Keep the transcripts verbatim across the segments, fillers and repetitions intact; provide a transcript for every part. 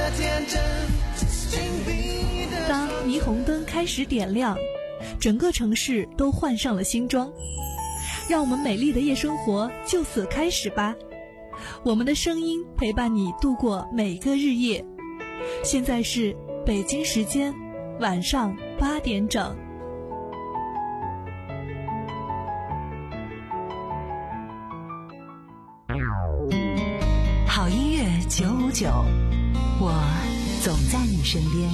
当霓虹灯开始点亮，整个城市都换上了新装，让我们美丽的夜生活就此开始吧。我们的声音陪伴你度过每个日夜。现在是北京时间晚上八点整。 好音乐九五九，我总在你身边。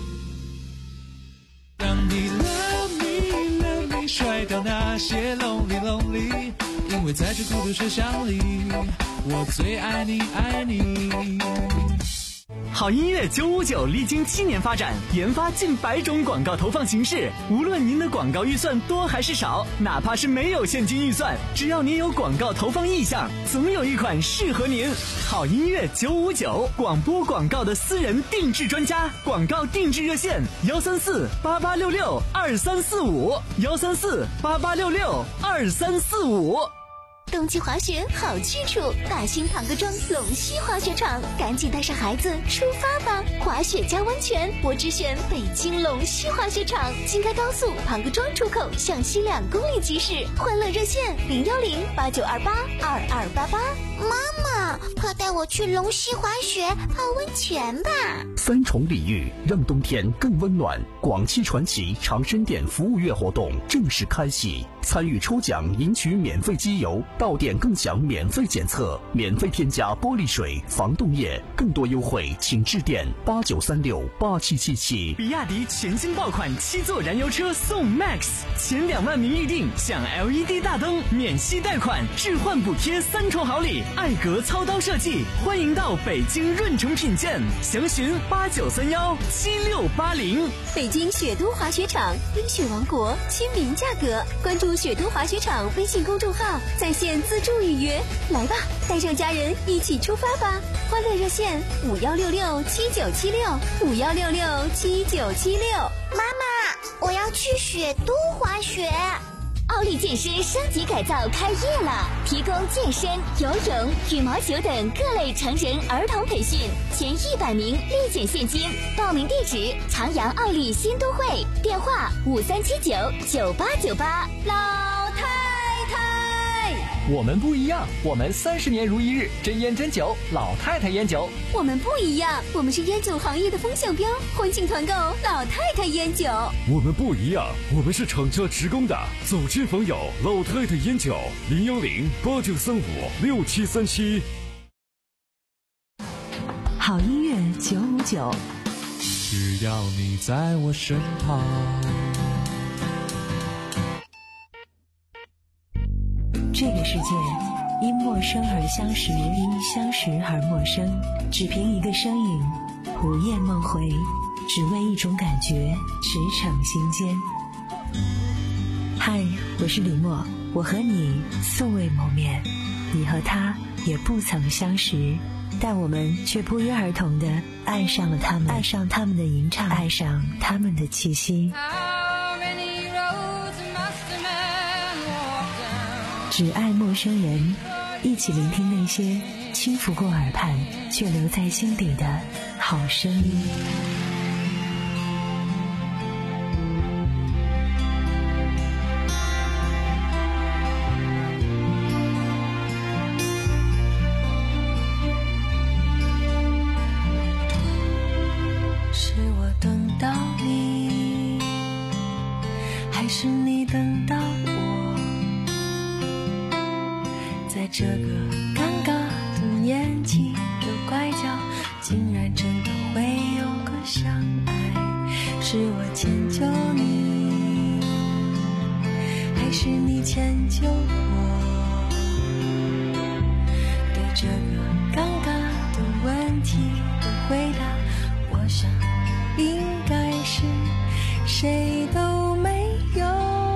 当你 love me love me 甩掉那些 lonely lonely， 因为在这孤独车厢里，我最爱你爱你。 好音乐九五九历经七年发展，研发近百种广告投放形式。无论您的广告预算多还是少，哪怕是没有现金预算，只要您有广告投放意向，总有一款适合您。好音乐九五九，广播广告的私人定制专家，广告定制热线幺三四八八六六二三四五幺三四八八六六二三四五。 冬季滑雪好去处，大兴庞各庄龙溪滑雪场，赶紧带上孩子出发吧！滑雪加温泉，我只选北京龙溪滑雪场，京开高速庞各庄出口向西两公里即驶，欢乐热线零幺零八九二八二二八八。 妈妈，快带我去龙溪滑雪泡温泉吧！ 三重礼遇，让冬天更温暖。广汽传祺长生店服务月活动正式开启，参与抽奖赢取免费机油，到店更享免费检测，免费添加玻璃水、防冻液，更多优惠请致电八九三六八七七七。 比亚迪全新爆款七座燃油车送 Max， 前两万名预定享 L E D 大灯，免息贷款，置换补贴三重好礼，艾格操刀设计，欢迎到北京润城品鉴，详询八九三幺七六八零。 北京雪都滑雪场，冰雪王国，亲民价格，关注雪都滑雪场微信公众号，在线自助预约，来吧，带上家人一起出发吧！欢乐热线五幺六六七九七六五幺六六七九七六。 妈妈，我要去雪都滑雪。 奥利健身升级改造开业了，提供健身、游泳、羽毛球等各类成人儿童培训，前一百名立减现金。报名地址：长阳奥利新都会，电话五三七九九八九八。老太太， 我们不一样，我们三十年如一日，真烟真酒，老太太烟酒。 我们不一样，我们是烟酒行业的风向标，欢庆团购老太太烟酒。 我们不一样，我们是厂家职工的，走亲访友，老太太烟酒，零幺零八九三五六七三七。 好音乐九五九， 只要你在我身旁。 这个世界因陌生而相识，因相识而陌生，只凭一个身影，午夜梦回，只为一种感觉，驰骋心间。嗨，我是李默，我和你素未谋面，你和他也不曾相识，但我们却不约而同地爱上了他们，爱上他们的吟唱，爱上他们的气息。只爱陌生人，一起聆听那些轻拂过耳畔却留在心底的好声音。 是我等到你，还是你等到我？在这个尴尬的年纪的拐角，竟然真的会有个相爱。是我迁就你，还是你迁就我？对这个尴尬的问题的回答，我想应该是谁都没有。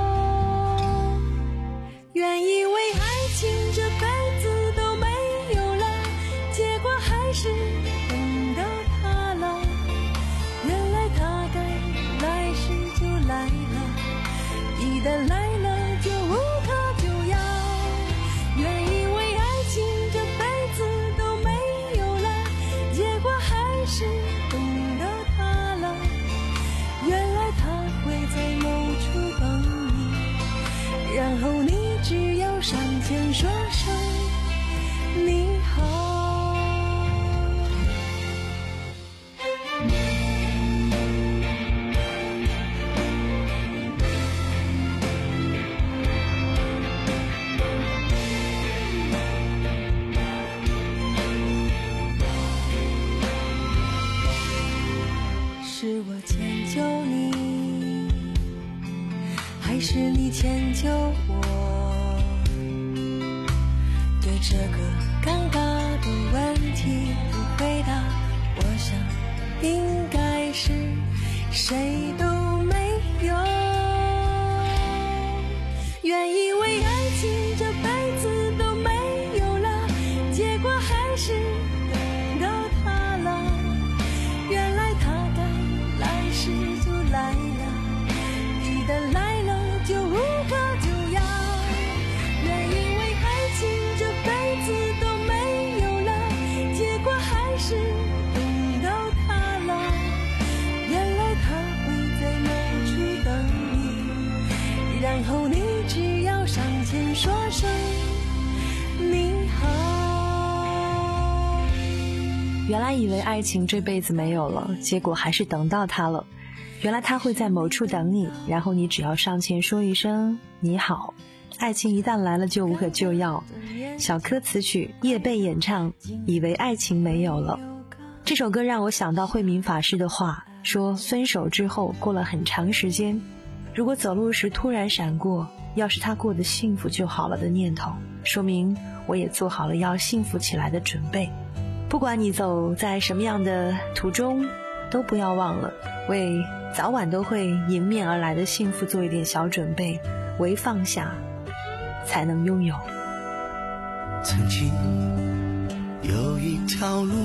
原以为爱情这辈子都没有了，结果还是等到他了。原来他该来时就来了，一旦来了就无可救药。原以为爱情这辈子都没有了，结果还是我迁就你，还是你迁就我？对这个尴尬的问题不回答，我想应该是谁都没有。原以为爱情这辈子都没有了，结果还是等到他了。原来他该来时就来了，一旦来了就无可救药。原以为爱情这辈子都没有了，结果还是等到他了。原来他会在某处等你，然后你只要上前说声你好。 原来以为爱情这辈子没有了，结果还是等到他了。原来他会在某处等你，然后你只要上前说一声你好。爱情一旦来了就无可救药。小柯词曲，叶蓓演唱，以为爱情没有了。这首歌让我想到慧明法师的话，说分手之后过了很长时间，如果走路时突然闪过要是他过得幸福就好了的念头，说明我也做好了要幸福起来的准备。不管你走在什么样的途中，都不要忘了为早晚都会迎面而来的幸福做一点小准备，唯放下才能拥有。 曾经有一条路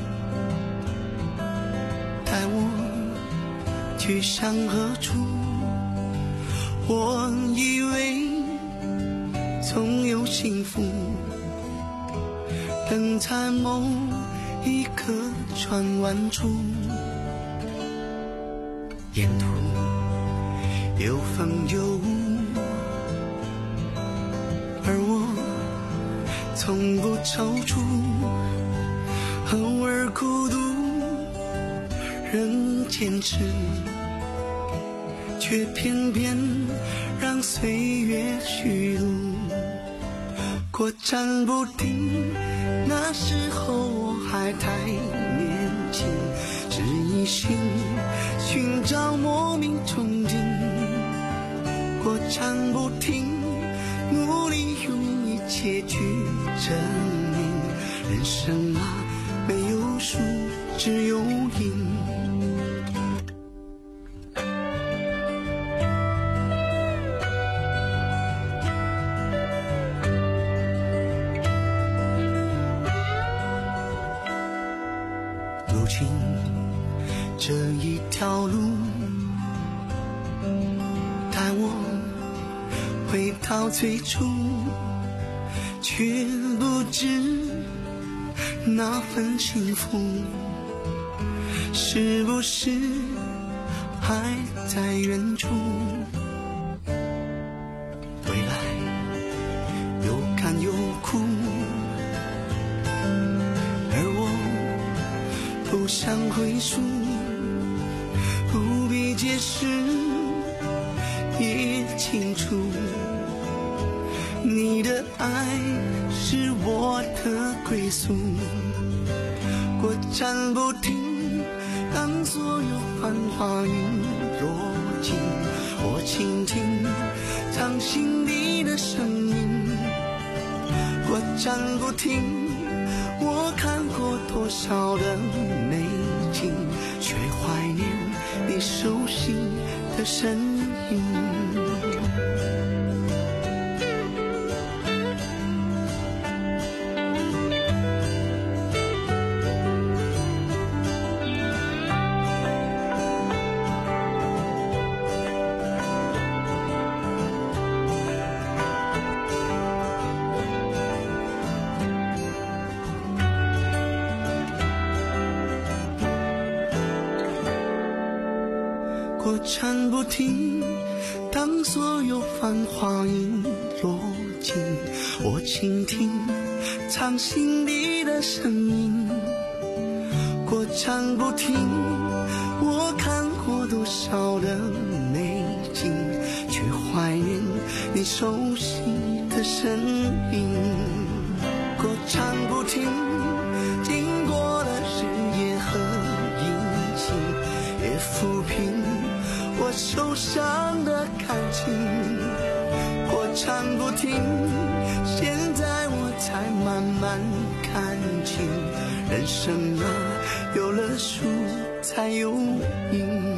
带我去向何处，我以为总有幸福等在某一个转弯处，沿途有风有雾，而我从不踌躇，偶尔孤独仍坚持，却偏偏让岁月虚度，过站不停。那时候我还太年轻，只一心寻找莫名憧憬，过站不停，努力用一切去证明，人生啊没有输只有赢。如今这一条路带我回到最初，却不知那份幸福是不是还在远处。未来有甘有苦，而我不想回溯，不必解释也清楚，你的爱是我的归宿。过站不停，当所有繁华云落尽，我倾听藏心底的声音。过站不停，我看过多少的美景，却怀念你熟悉的身影。过站不停，当所有繁华云落尽，我倾听藏心底的声音。过站不停，我看过多少的美景，却怀念你熟悉的身影。过站不停，经过了日夜和阴晴，也付受伤的感情，过缠不停，现在我才慢慢看清，人生啊，有了树才有影。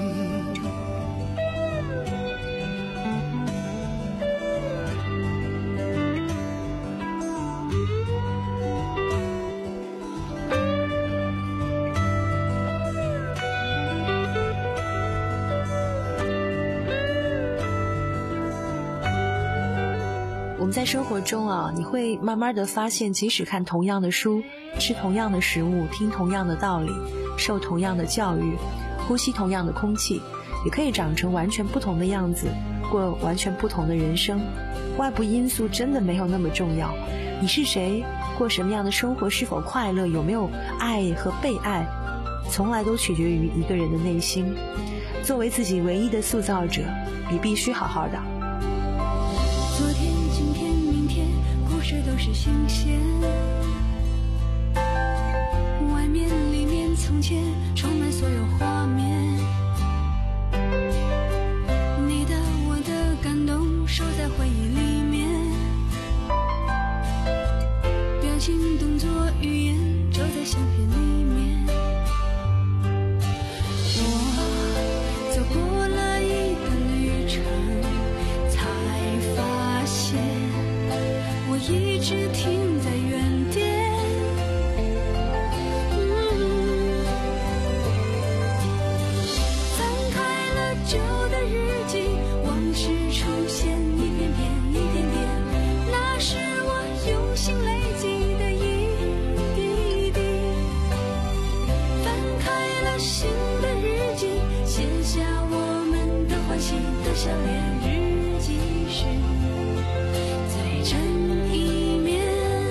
我们在生活中啊，你会慢慢的发现，即使看同样的书，吃同样的食物，听同样的道理，受同样的教育，呼吸同样的空气，也可以长成完全不同的样子，过完全不同的人生。外部因素真的没有那么重要，你是谁，过什么样的生活，是否快乐，有没有爱和被爱，从来都取决于一个人的内心。作为自己唯一的塑造者，你必须好好的。 昨天今天明天，故事都是新鲜，外面里面从前充满所有画面，你的我的感动收在回忆里面，表情动作语言照在相片里面，我走过了一段旅程，才发现我一直停在原点，嗯，翻开了旧的日记，往事重现一遍遍一点点，那是我用心累积的一滴滴，翻开了新的日记，写下我们的欢喜的笑脸，日记是最真一面。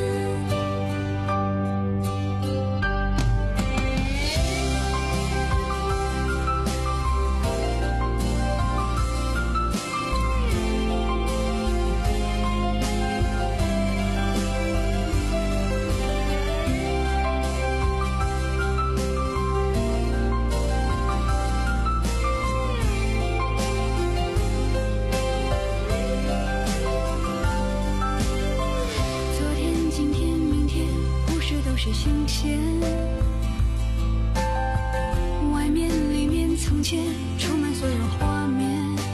昨天今天明天，故事都是新鲜，外面里面从前充满所有画面，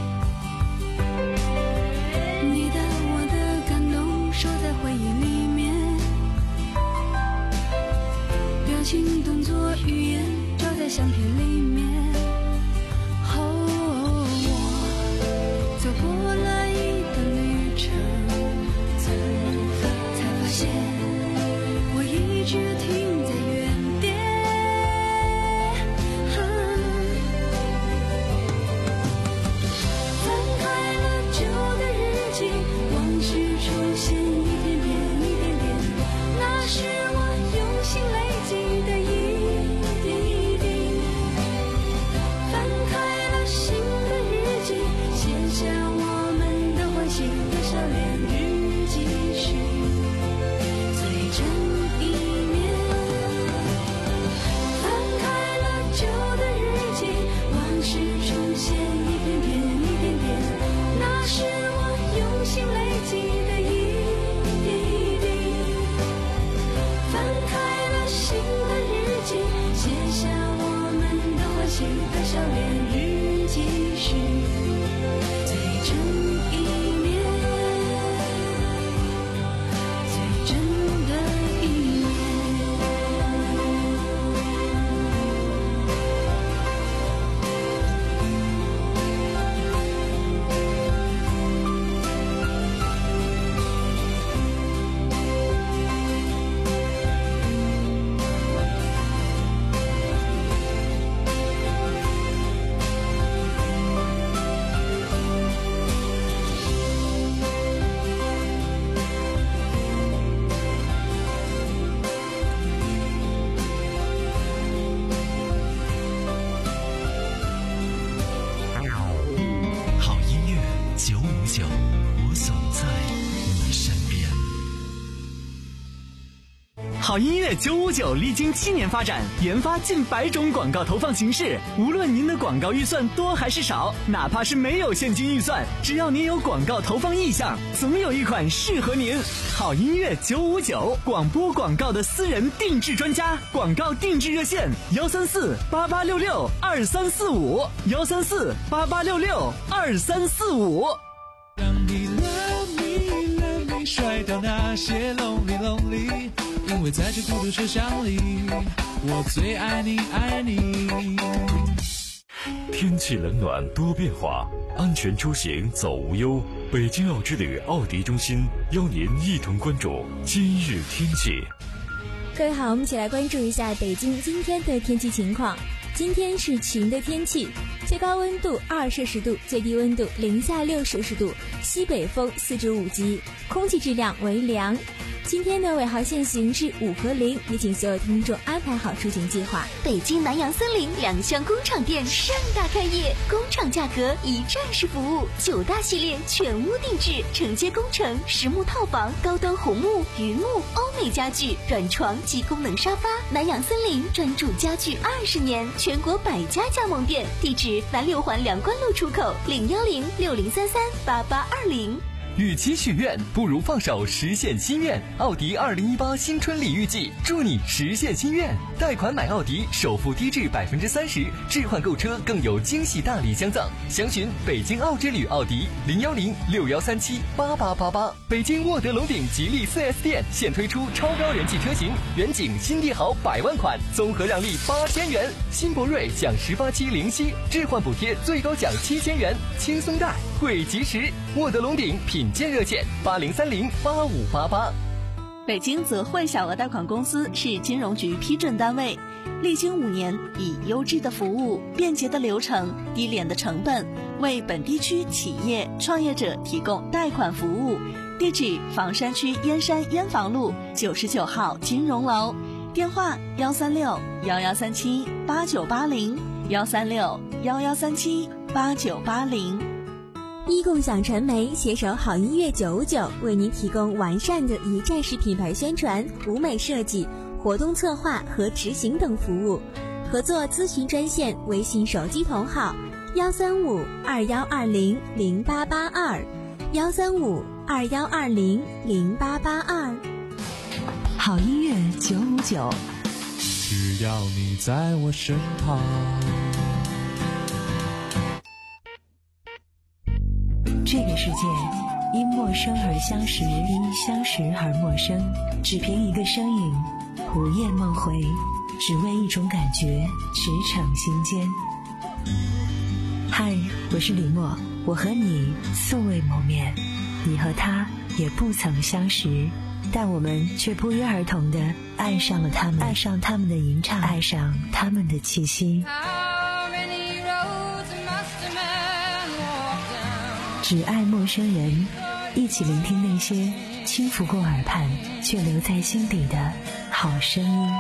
你的我的感动收在回忆里面，表情动作语言照在相片里面，哦，我走过了一段旅程，才发现我一直停在原点，翻开了旧的日记，往事重现一遍遍一点点，那是我用心累积的一滴滴，翻开了新的日记，写下我们的欢喜的笑脸，日记是最真一面，翻开了旧的日记，往事重现一遍遍一点点，那是我用心累积的一滴滴，翻开了新的日记，写下我们的欢喜的笑脸，日记是最真一面，最真的一面。 好音乐九五九历经七年发展，研发近百种广告投放形式。无论您的广告预算多还是少，哪怕是没有现金预算，只要您有广告投放意向，总有一款适合您。好音乐九五九，广播广告的私人定制专家，广告定制热线：幺三四八八六六二三四五，幺三四八八六六二三四五。 让你 love me love me 甩掉那些 lonely lonely， 因为在这孤独车厢里，我最爱你爱你。 天气冷暖多变化，安全出行走无忧。北京奥之旅奥迪中心邀您一同关注今日天气。 各位好，我们一起来关注一下北京今天的天气情况。今天是晴的天气，最高温度二摄氏度，最低温度零下六摄氏度，西北风四至五级，空气质量为良。今天的尾号限行是五和零，也请所有听众安排好出行计划。 北京南洋森林两厢工厂店盛大开业，工厂价格一站式服务，九大系列全屋定制，承接工程、实木套房、高端红木、榆木、欧美家具、软床及功能沙发。南洋森林专注家具二十年，全国百家加盟店，地址南六环梁关路出口，零幺零六零三三八八二零。 与其许愿，不如放手实现心愿。奥迪二零一八新春礼遇季，祝你实现心愿。贷款买奥迪，首付低至百分之三十，置换购车更有惊喜大礼相赠。详询北京奥之旅奥迪零幺零六幺三七八八八八。北京沃德龙鼎吉利 四 S 店现推出超高人气车型，远景新帝豪百万款，综合让利八千元；新博瑞享十八期零息，置换补贴最高奖七千元，轻松贷惠及时。沃德龙鼎品鉴热线八零三零八五八八。 北京泽惠小额贷款公司是金融局批准单位，历经五年，以优质的服务、便捷的流程、低廉的成本，为本地区企业创业者提供贷款服务。地址：房山区燕山燕房路九十九号金融楼，电话：幺三六幺幺三七八九八零，幺三六幺幺三七八九八零。 一共享传媒携手好音乐九五九，为您提供完善的一站式品牌宣传、舞美设计、活动策划和执行等服务。合作咨询专线：微信手机同号幺三五二幺二零零八八二，幺三五二幺二零零八八二。 好音乐九五九， 只要你在我身旁。 这个世界因陌生而相识，因相识而陌生。只凭一个声音，午夜梦回，只为一种感觉，驰骋心间。嗨，我是李默，我和你素未谋面，你和他也不曾相识，但我们却不约而同地爱上了他们，爱上他们的吟唱，爱上他们的气息。只爱陌生人，一起聆听那些轻拂过耳畔却留在心底的好声音。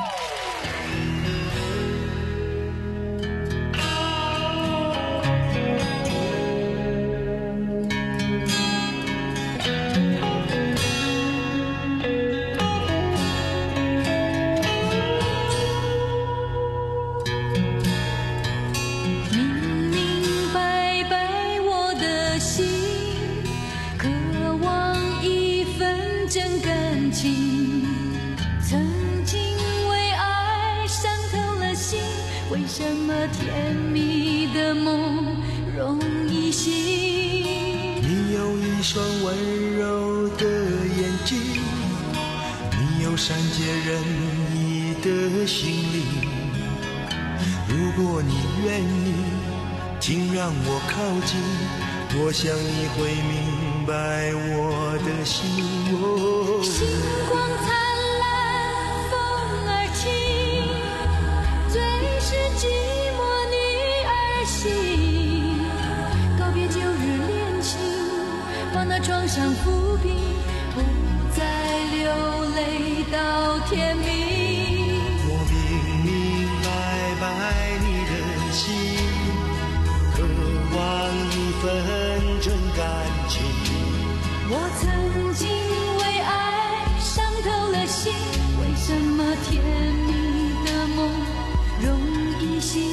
甜蜜的梦容易醒， 你有一双温柔的眼睛，你有善解人意的心灵。如果你愿意，请让我靠近，我想你会明白我的心。哦， 星光灿烂，风儿轻，最是寂寞女儿心。告别旧日恋情，把那创伤抚平，不再流泪到天明。 我明明白白你的心，渴望一份真感情。 我曾经为爱伤透了心，为什么么甜蜜的梦容易醒？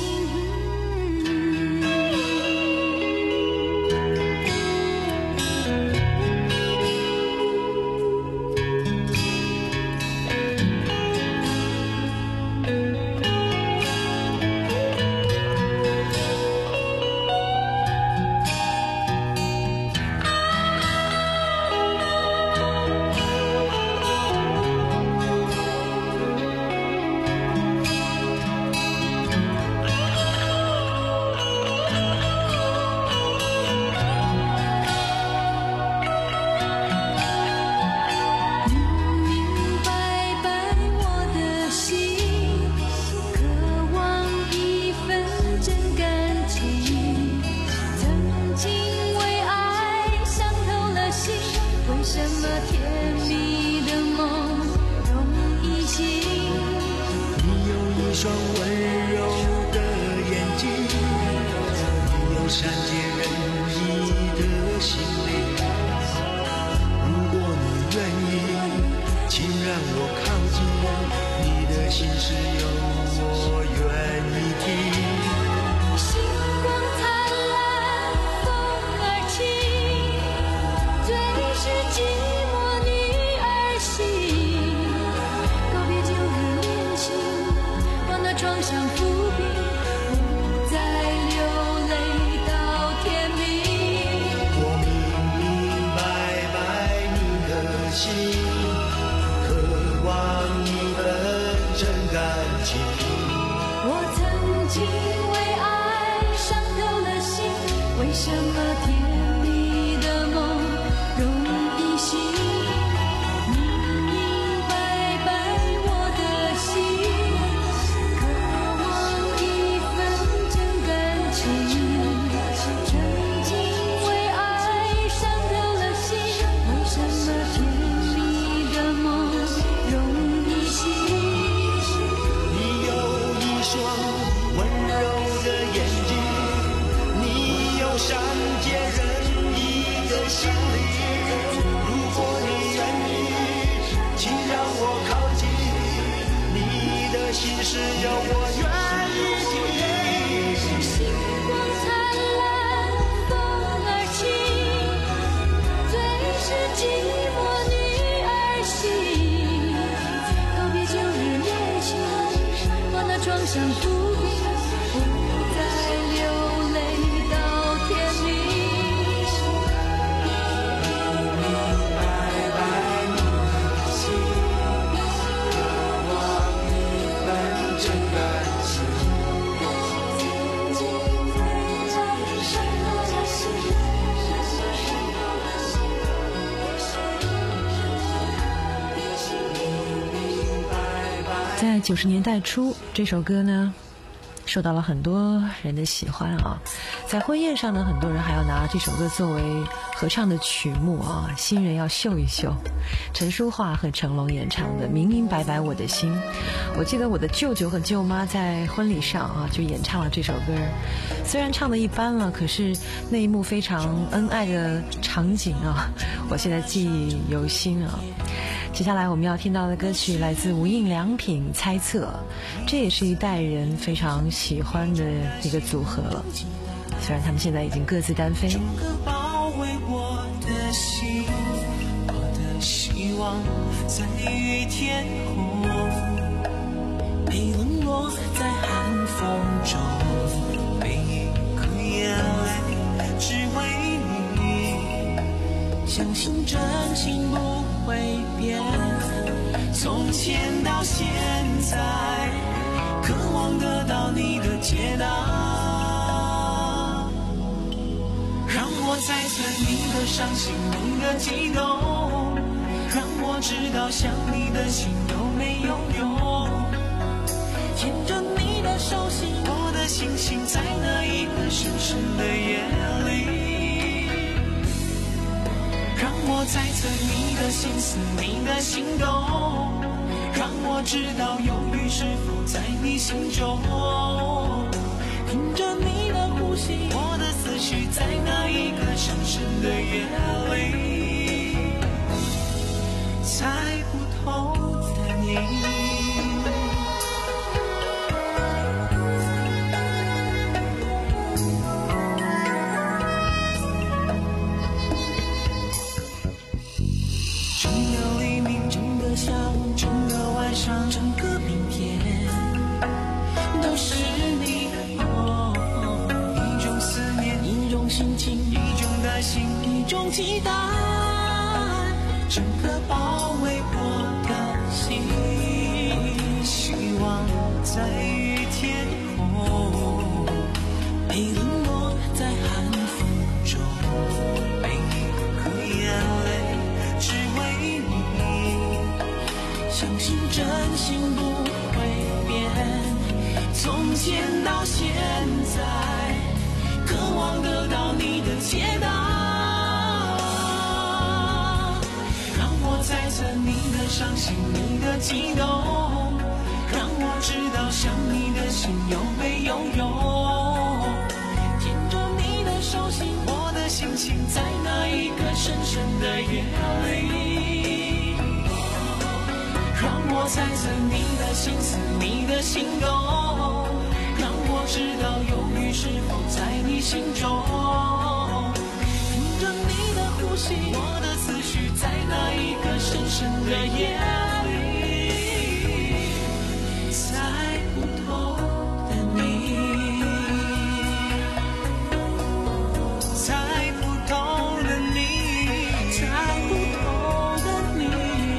在九十年代初，这首歌呢受到了很多人的喜欢啊。在婚宴上呢，很多人还要拿这首歌作为合唱的曲目啊，新人要秀一秀。陈淑桦和成龙演唱的《明明白白我的心》，我记得我的舅舅和舅妈在婚礼上啊就演唱了这首歌，虽然唱的一般了，可是那一幕非常恩爱的场景啊，我现在记忆犹新啊。接下来我们要听到的歌曲来自无印良品，《猜测》，这也是一代人非常喜欢的一个组合了，虽然他们现在已经各自单飞。 整个包围我的心，我的希望在雨天后被冷落在寒风中，每一颗眼泪只为你，相信真情不会变，从前到现在，渴望得到你的解答，让我猜测你的伤心，你的激动，让我知道想你的心有没有用，牵着你的手心，我的星星在那一个深深的夜里，让我猜测你的心思，你的心动，让我知道忧郁是否在你心中，听着你的呼吸，我的思绪在那一个深深的夜里，猜不透的你。 种期待，整个包围我的心，希望在雨天后被冷落在寒风中，每一颗眼泪只为你，相信真心不会变，从前到现在，渴望得到你的解答，让我猜测你的伤心，你的激动，让我知道想你的心有没有用，牵着你的手心，我的心情在那一个深深的夜里，让我猜测你的心思，你的心动，让我知道忧郁是否在你心中，听着你的呼吸，我的思绪在那一个深深的夜里，猜不透的你，猜不透的你，猜不透的你，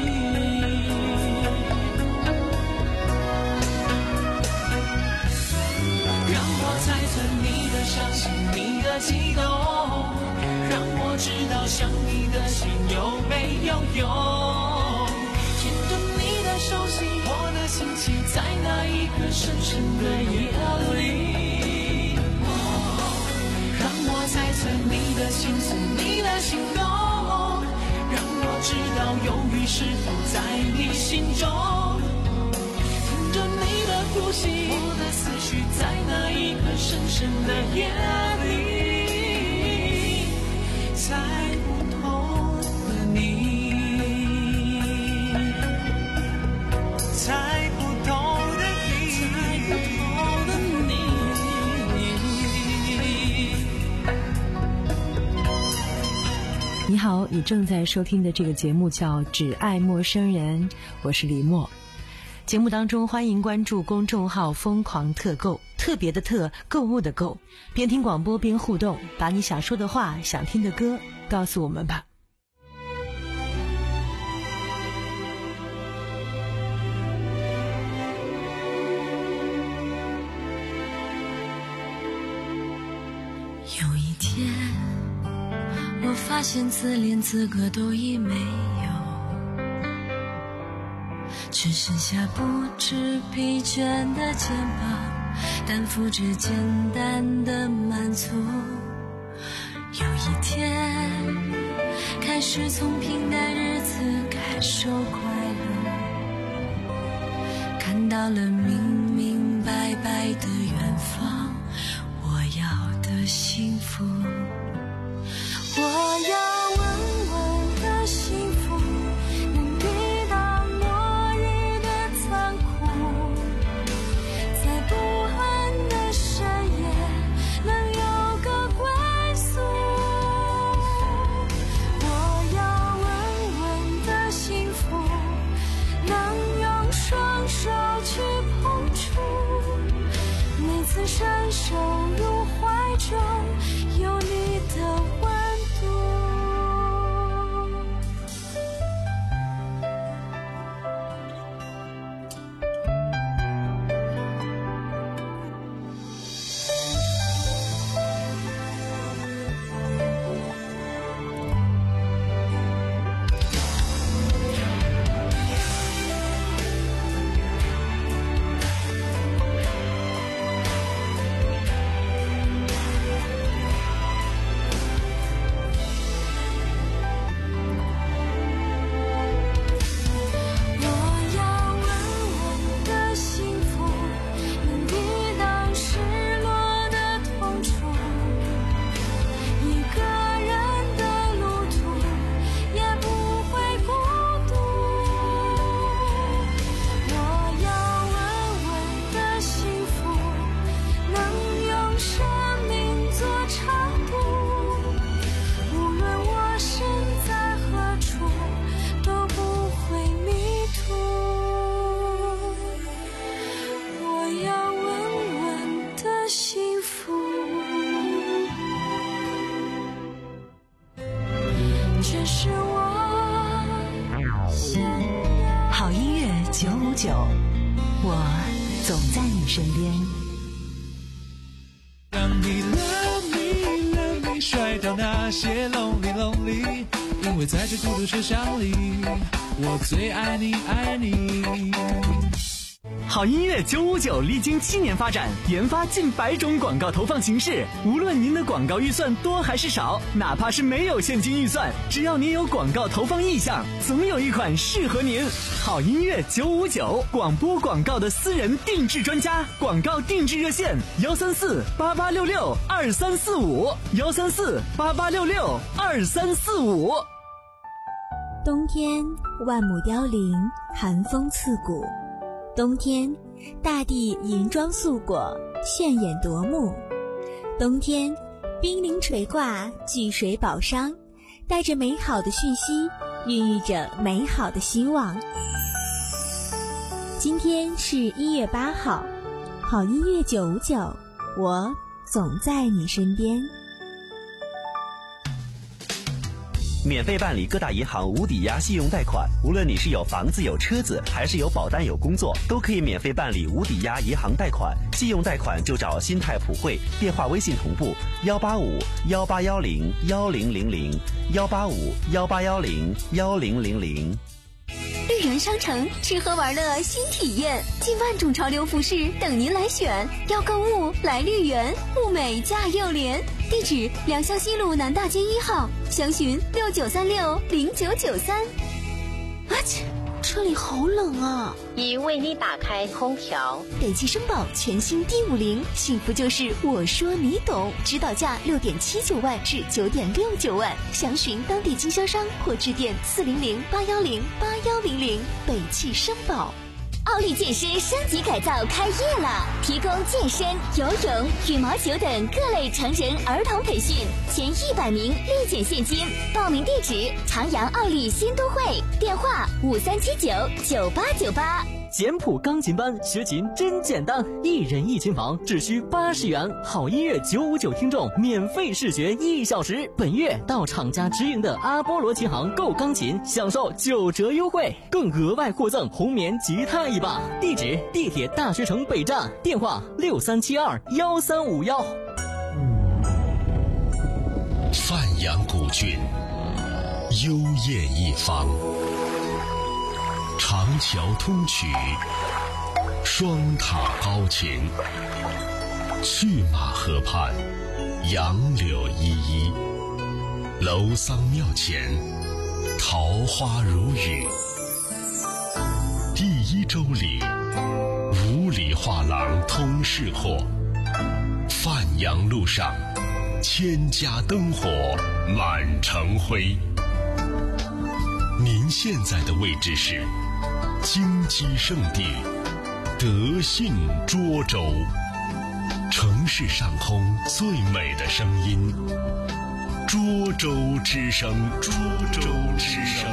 让我猜测你的伤心，你的激动，让我知道想你的心有没有用，牵着你的手心，我的心情在那一个深深的夜里，让我猜测你的心思，你的心动，让我知道忧郁是否在你心中，听着你的呼吸，我的思绪在那一个深深的夜里，猜不透的你，猜不透的你，猜不透的你。 你好，你正在收听的这个节目叫《只爱陌生人》，我是李默。节目当中欢迎关注公众号疯狂特购，特别的特，购物的购，边听广播边互动，把你想说的话，想听的歌告诉我们吧。 有一天我发现自怜资格都已没有，只剩下不知疲倦的肩膀，担负着简单的满足。有一天开始从平淡日子感受快乐，看到了明明白白的远方，我要的幸福，我要稳稳的幸福，能抵挡末日的残酷，在不安的深夜能有个归宿，我要稳稳的幸福，能用双手去碰触，每次伸手入怀中有你的温度。 九，我总在你身边。 让你 love me love me 甩掉那些 lonely lonely， 因为在这孤独车厢里，我最爱你爱你。 好音乐九五九历经七年发展，研发近百种广告投放形式。无论您的广告预算多还是少，哪怕是没有现金预算，只要您有广告投放意向，总有一款适合您。好音乐九五九，广播广告的私人定制专家，广告定制热线：幺三四八八六六二三四五，幺三四八八六六二三四五。 冬天万木凋零，寒风刺骨。冬天，大地银装素裹，炫眼夺目。冬天，冰凌垂挂，聚水宝商，带着美好的讯息，孕育着美好的希望。今天是一月八号，好音乐九五九，我总在你身边。 免费办理各大银行无抵押信用贷款，无论你是有房子有车子，还是有保单有工作，都可以免费办理无抵押银行贷款。信用贷款就找新泰普惠，电话微信同步幺八五幺八幺零幺零零零幺八五幺八幺零幺零零零。 绿园商城吃喝玩乐新体验，近万种潮流服饰等您来选。要购物来绿园，物美价又廉。地址：良乡西路南大街一号，详询六九三六零九九三。 啊切，这里好冷啊！ 已为你打开空调。 北汽绅宝全新 D 五零，幸福就是我说你懂，指导价六点七九万至九点六九万，详询当地经销商或致电四零零八幺零八幺零零。北汽绅宝。 奥利健身升级改造开业了，提供健身、游泳、羽毛球等各类成人儿童培训，前一百名立减现金。报名地址：长阳奥利新都会，电话五三七九九八九八。 简谱钢琴班学琴真简单，一人一琴房只需八十元，好音乐九五九听众免费试学一小时。本月到厂家直营的阿波罗琴行购钢琴，享受九折优惠，更额外获赠红棉吉他一把。地址：地铁大学城北站，电话六三七二幺三五幺。 范阳古郡，幽艳一方。长桥通衢，双塔高擎，去马河畔，杨柳依依，楼桑庙前，桃花如雨。第一周里，五里画廊通市货，范阳路上，千家灯火满城辉。您现在的位置是金鸡圣地德信涿州，城市上空最美的声音，涿州之声，涿州之声。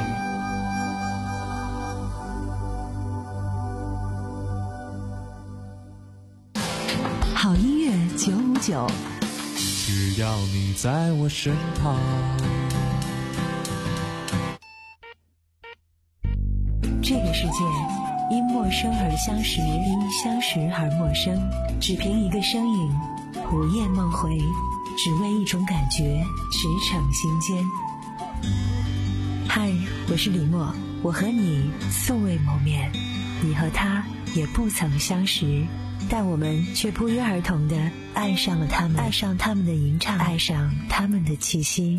好音乐九五九， 只要你在我身旁。 这个世界因陌生而相识，因相识而陌生。只凭一个声音，午夜梦回，只为一种感觉，驰骋心间。嗨，我是李默，我和你素未谋面，你和他也不曾相识，但我们却不约而同地爱上了他们，爱上他们的吟唱，爱上他们的气息。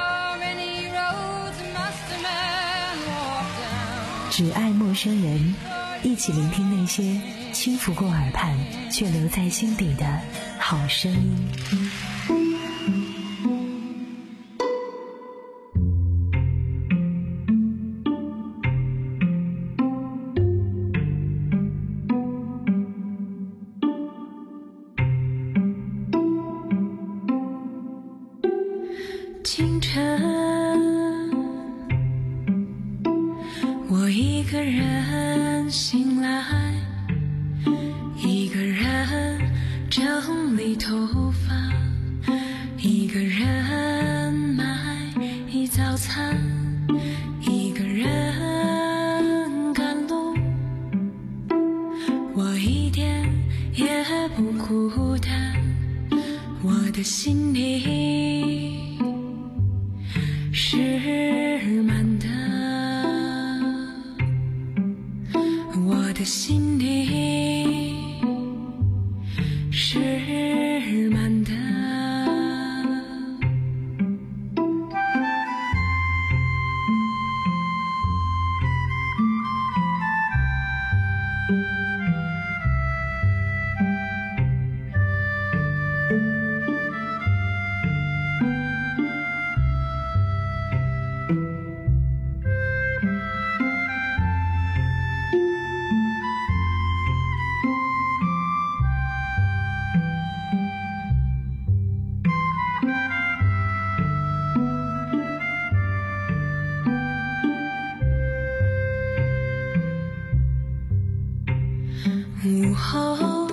只爱陌生人，一起聆听那些轻拂过耳畔却留在心底的好声音。 清晨，我一个人醒来，一个人整理头发，一个人买早餐，一个人赶路， 也不孤单，我的心里是满的，我的心里是满的。午后，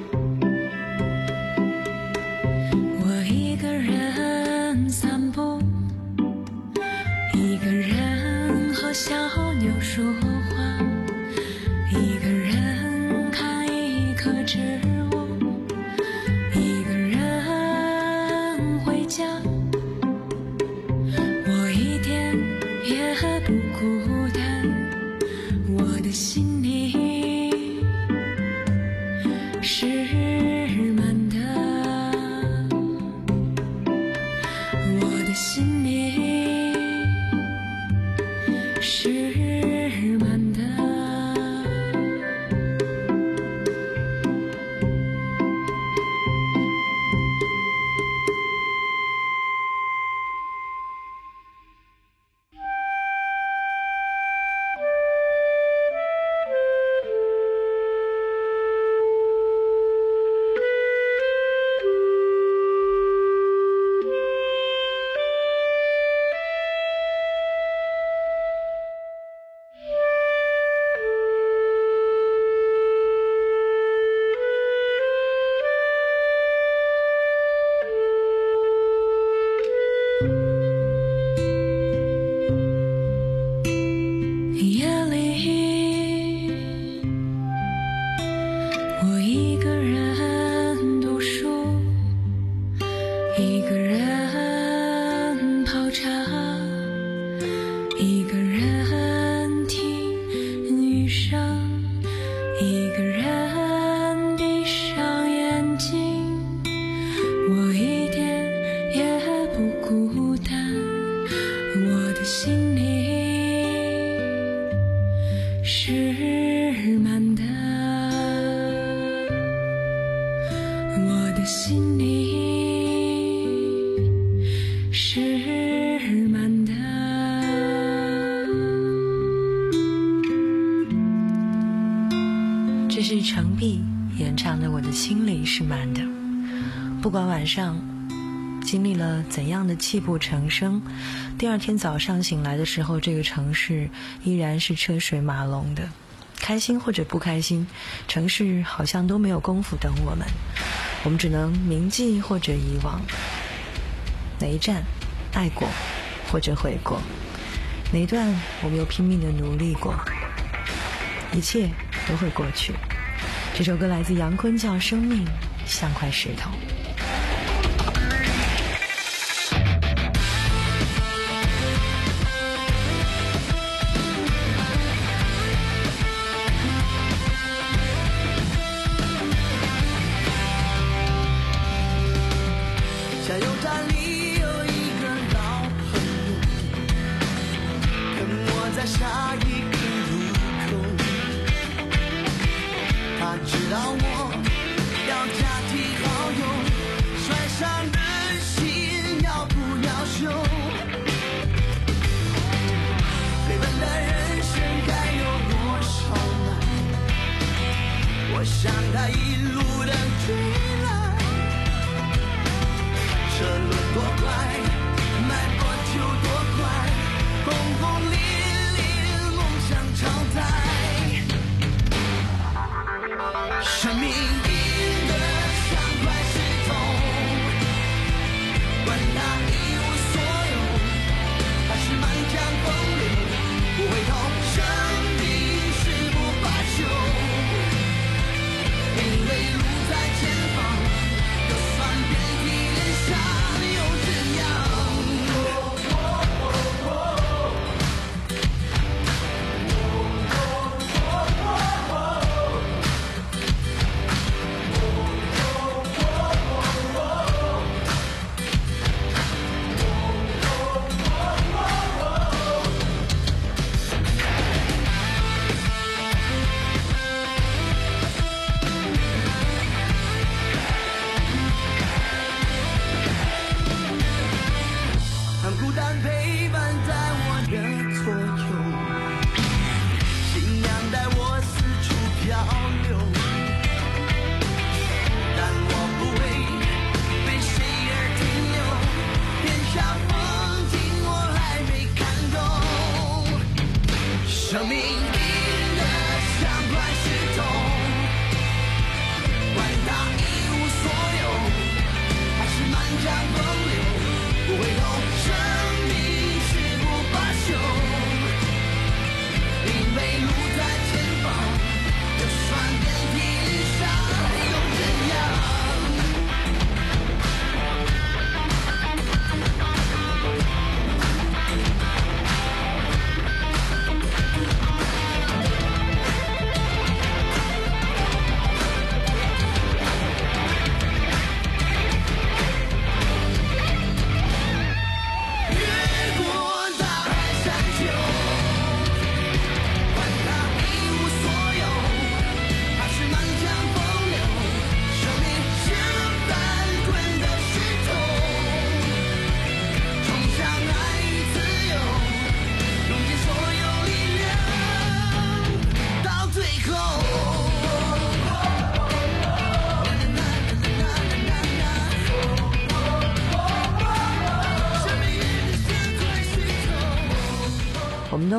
我一个人散步，一个人和小鸟说话，一个人看一棵植物，一个人回家。我一点也不孤单，我的心里是满的，我的心里是满的。夜里，我一个人读书，一个人泡茶，一个人听雨声，一个人闭上眼睛。我一点也不孤单，我的心里是满的，我的心里是满的。 这是程璧演唱的《我的心里是满的》。不管晚上经历了怎样的泣不成声，第二天早上醒来的时候，这个城市依然是车水马龙的。开心或者不开心，城市好像都没有功夫等我们，我们只能铭记或者遗忘。哪一站爱过或者悔过，哪一段我们又拼命的努力过，一切都会过去。这首歌来自杨坤，叫《生命像块石头》。 加油站里有一个老朋友，跟我在下一个路口。他知道我要加提好友，甩上人心要不要修？飞奔的人生该有多少难？我想他一路的追来。车轮多快，迈过就多快，轰轰烈烈，梦想常在。生命硬得像块石头，管它一无所有，还是满江风流，不回头。生命是不罢休，因为路。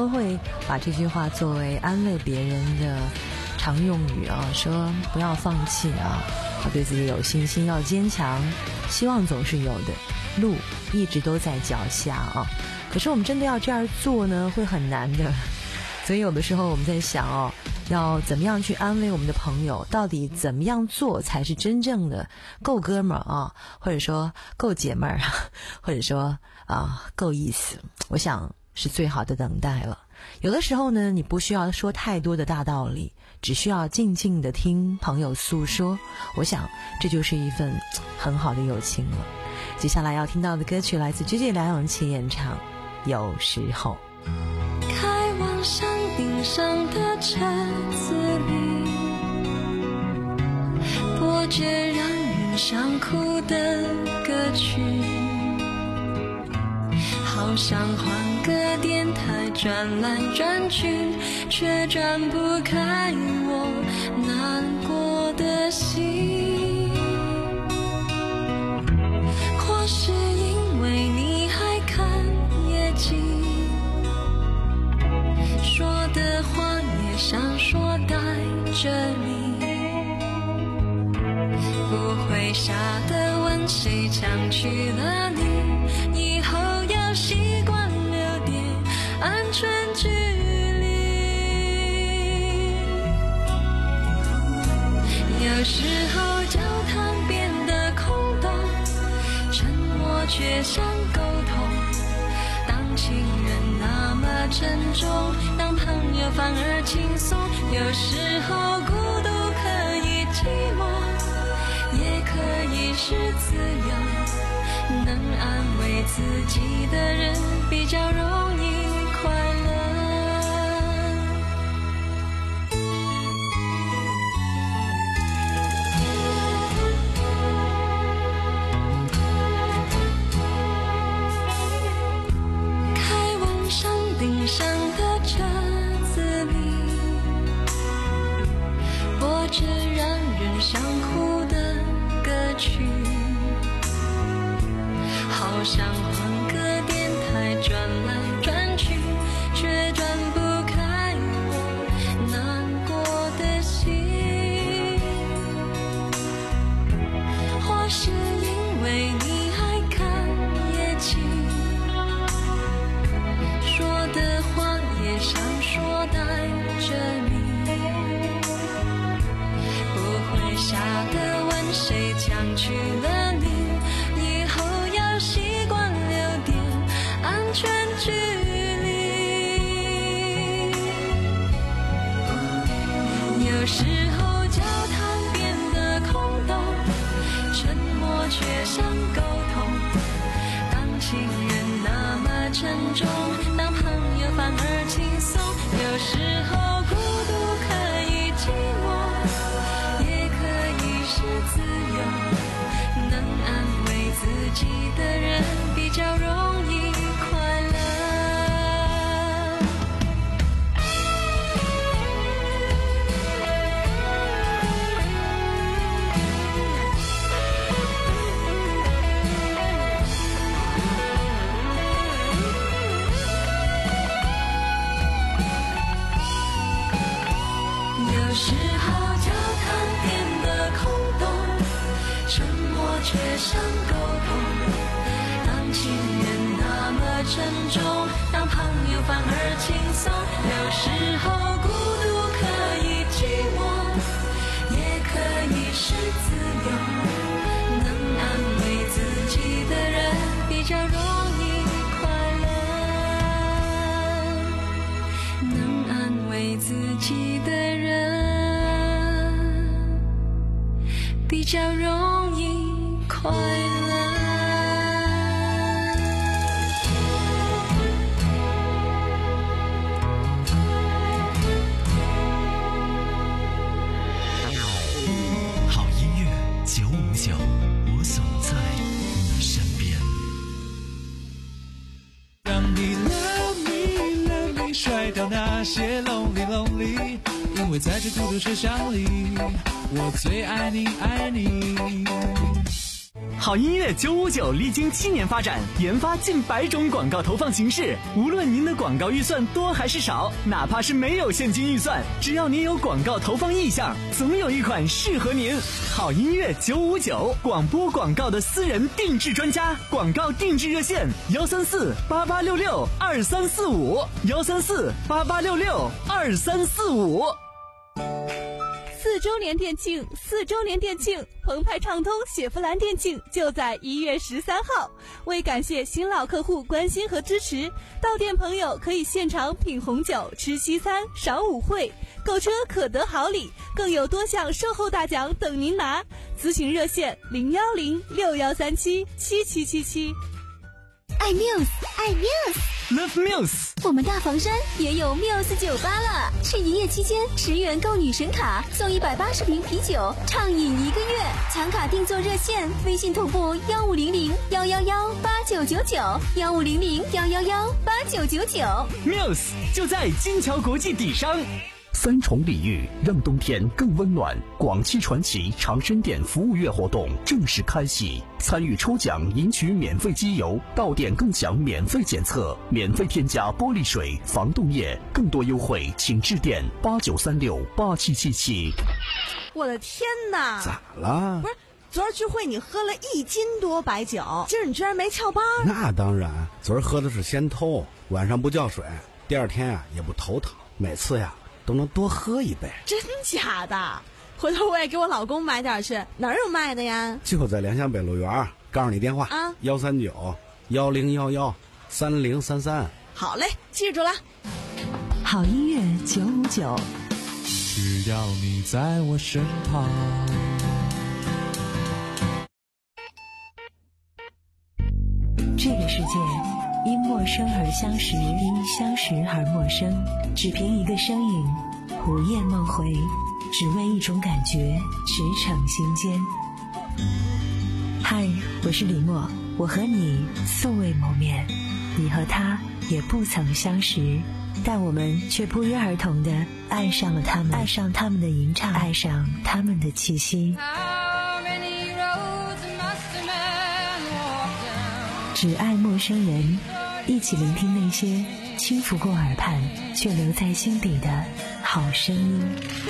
都会把这句话作为安慰别人的常用语啊，说不要放弃啊，要对自己有信心，要坚强，希望总是有的，路一直都在脚下啊。可是我们真的要这样做呢，会很难的。所以有的时候我们在想哦，要怎么样去安慰我们的朋友，到底怎么样做才是真正的够哥们儿啊，或者说够姐妹儿，或者说啊够意思，我想是最好的等待了。有的时候呢，你不需要说太多的大道理，只需要静静的听朋友诉说，我想这就是一份很好的友情了。接下来要听到的歌曲来自 J J 梁咏琪演唱《有时候》。 开往山顶上的车子里，播着让人想哭的歌曲，好想换个电台转来转去，却转不开我难过的心。或是因为你还看夜景，说的话也想说在这里，不会傻的问谁抢去了你，以后要习惯留点安全距离。有时候交谈变得空洞，沉默却像沟通，当情人那么沉重，当朋友反而轻松。有时候孤独可以寂寞，也可以是自由，能安慰自己的人比较容易快乐。开往山顶上的车子里，播着让人想哭的歌曲，好想换个电台转来转去，却转不开我难过的心。或是因为你还看夜景，说的话也想说在这里，不会傻的问谁抢去了你，以后要习惯留点安全距离。有时候交谈变得空洞，沉默却像沟通，当情人那么沉重，当朋友反而轻松。有时候孤独可以寂寞，也可以是自由，能安慰自己的人比较容易快乐。有时候交谈变得空洞，沉默却像沟通，当情人那么沉重，当朋友反而轻松。有时候孤独可以寂寞，也可以是自由，能安慰自己的人比较容易快乐，能安慰自己的人比较容易快乐。 好音乐九五九，我总在你身边。 让你 love me love me 甩掉那些 lonely lonely， 因为在这孤独车厢里，我最爱你爱你。 好音乐九五九历经七年发展，研发近百种广告投放形式。无论您的广告预算多还是少，哪怕是没有现金预算，只要您有广告投放意向，总有一款适合您。好音乐九五九，广播广告的私人定制专家，广告定制热线：幺三四八八六六二三四五，幺三四八八六六二三四五。 四周年店庆，四周年店庆，澎湃畅通雪佛兰店庆就在一月十三号。为感谢新老客户关心和支持，到店朋友可以现场品红酒、吃西餐、赏舞会，购车可得好礼，更有多项售后大奖等您拿。咨询热线：零幺零六幺三七七七七七。 爱 Muse， 爱 Muse，Love Muse。 我们大房山也有 Muse 酒吧了，是营业期间十元购女神卡送一百八十瓶啤酒，畅饮一个月。抢卡定做热线：微信同步幺五零零幺幺幺八九九九，幺五零零幺幺幺八九九九。 Muse 就在金桥国际底商。 三重礼遇，让冬天更温暖。广汽传祺长生店服务月活动正式开启，参与抽奖赢取免费机油，到店更享免费检测，免费添加玻璃水、防冻液，更多优惠请致电八九三六八七七七。 我的天哪！ 咋了？ 不是，昨儿聚会你喝了一斤多白酒，今儿你居然没翘班？ 那当然，昨儿喝的是仙偷，晚上不叫水，第二天呀、啊、也不头疼，每次呀。都能多喝一杯。 真假的？回头我也给我老公买点去。哪儿有卖的呀？ 就在良乡北路园，告诉你电话啊， 幺三九幺零幺幺三零三三。 好嘞，记住了。 好音乐九五九， 只要你在我身旁。 这个世界因陌生而相识，因相识而陌生。只凭一个声音，午夜梦回，只为一种感觉，驰骋心间。嗨，我是李默，我和你素未谋面，你和他也不曾相识，但我们却不约而同地爱上了他们，爱上他们的吟唱，爱上他们的气息。只爱陌生人，一起聆听那些轻拂过耳畔却留在心底的好声音。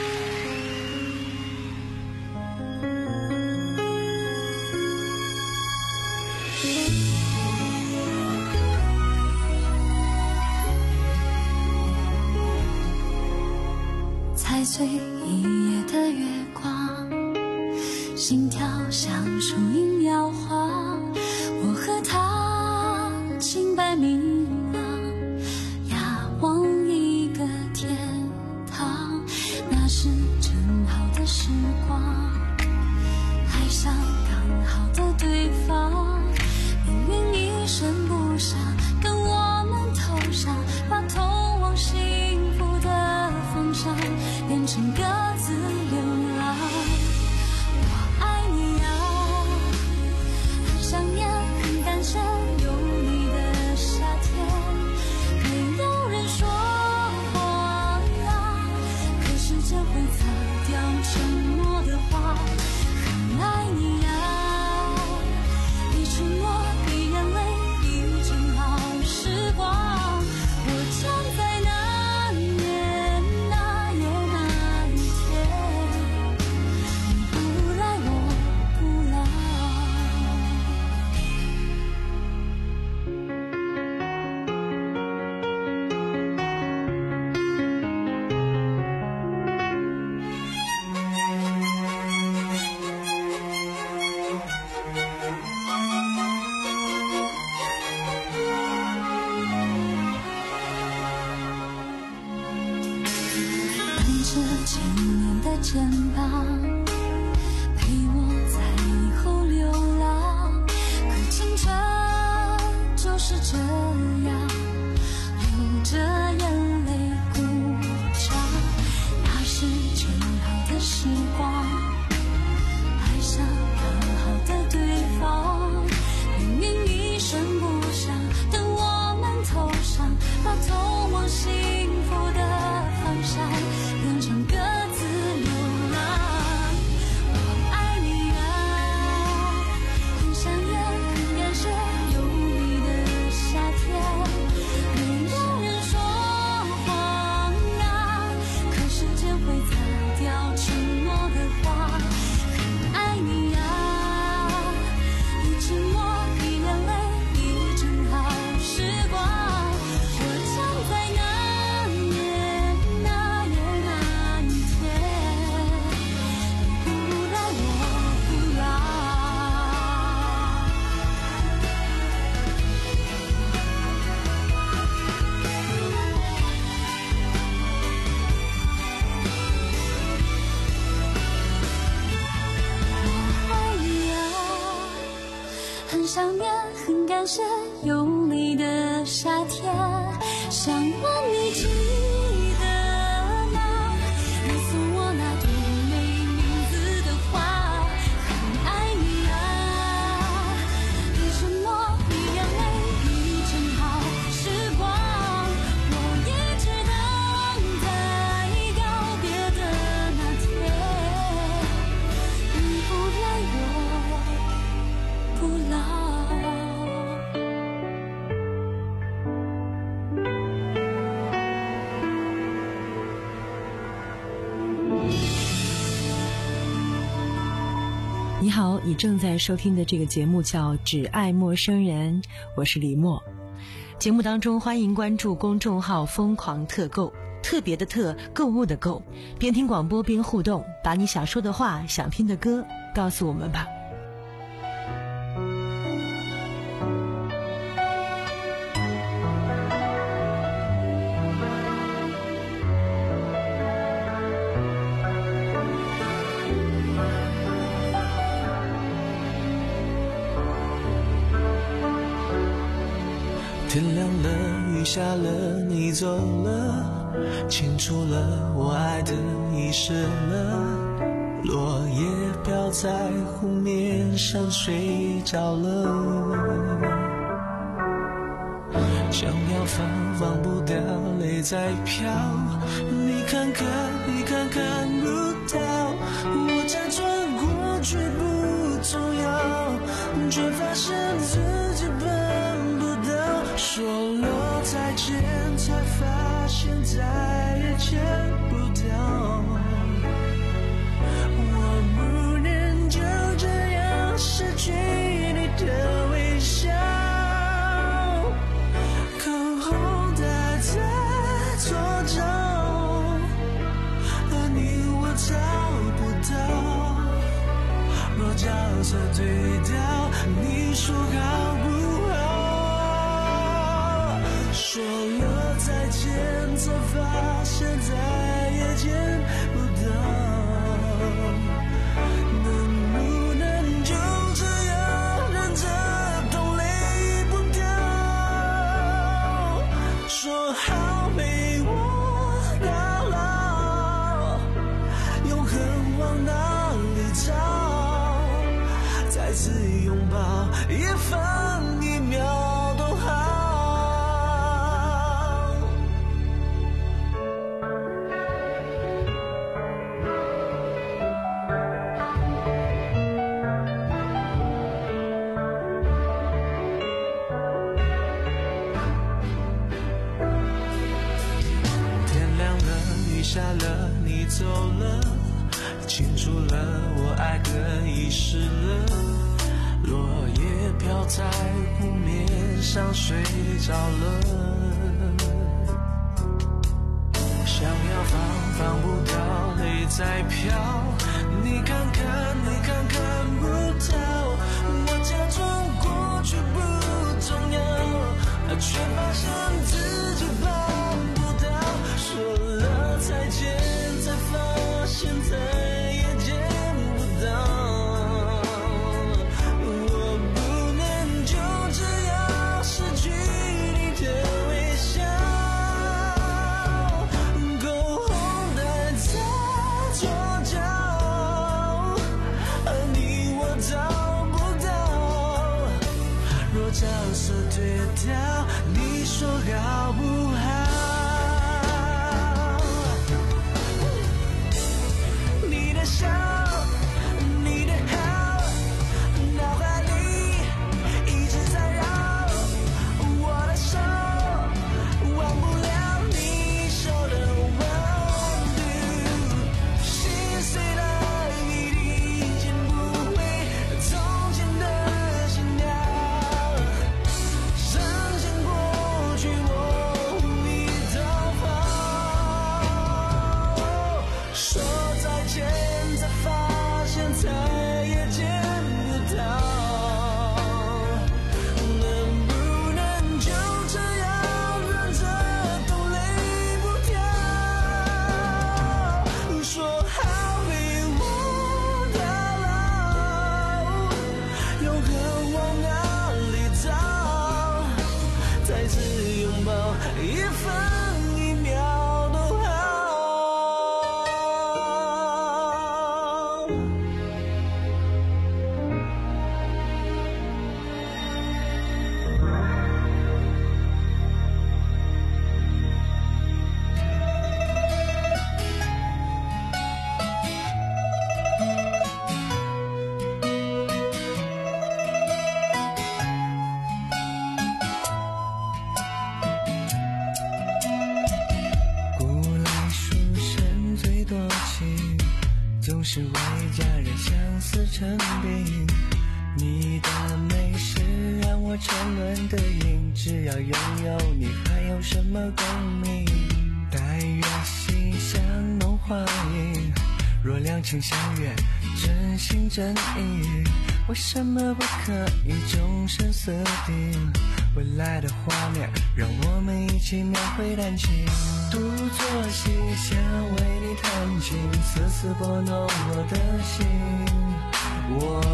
踩碎一夜的月光，心跳像树影摇晃，我和他清白明朗，仰望一个天堂，那是正好的时光，爱上刚好的对方，命运一声不响跟我们头上，把通往幸福的方向变成各自流浪。我爱你啊，很想念，很感谢有你的夏天。 想念，很感谢有你的夏天。想问你记得吗？你送我那朵没名字的花，很爱你啊。凭什么你眼泪已正好时光？我一直等在告别的那天，你不来我不老。 你好，你正在收听的这个节目叫《只爱陌生人》，我是李默。节目当中欢迎关注公众号疯狂特购，特别的特，购物的购，边听广播边互动，把你想说的话，想听的歌告诉我们吧。 天亮了，雨下了，你走了，清楚了，我爱的遗失了，落叶飘在湖面上睡着了，想要放放不掉，泪在飘，你看看你看看不到，我假装过去不重要，却发现自己笨不到，说了再见，才发现再也见不到。我不能就这样失去你的微笑，口红戴在左脚，而你我找不到。若角色对调，你说好不好？说了再见，才发现再也见不到。能不能就这样忍着痛泪不掉？说好陪我到老，永恒往哪里找？再次拥抱，一分一秒都好。下了，你走了，清楚了，我爱的遗失了，落叶飘在湖面上睡着了，想要放放不掉，泪在飘，你看看你看看不到，我假装过去不重要，却发现自己办不到，说了再见，才发现再也见不到。我不能就这样失去你的微笑，口红戴在左脚，而你我找不到。若角色对调，你说好不好？笑，你的好，脑海里一直在绕，我的手忘不了你手的温度，心碎了一定捡不回从前的心跳，深陷过去我是为家人相思成病。你的美是让我沉沦的瘾，只要拥有你还有什么共鸣？但愿心像浓花影，若两情相悦真心真意，为什么不可以终身锁定？未来的画面让我们一起描绘感情，独坐西厢为你弹琴，丝丝拨弄我的心。我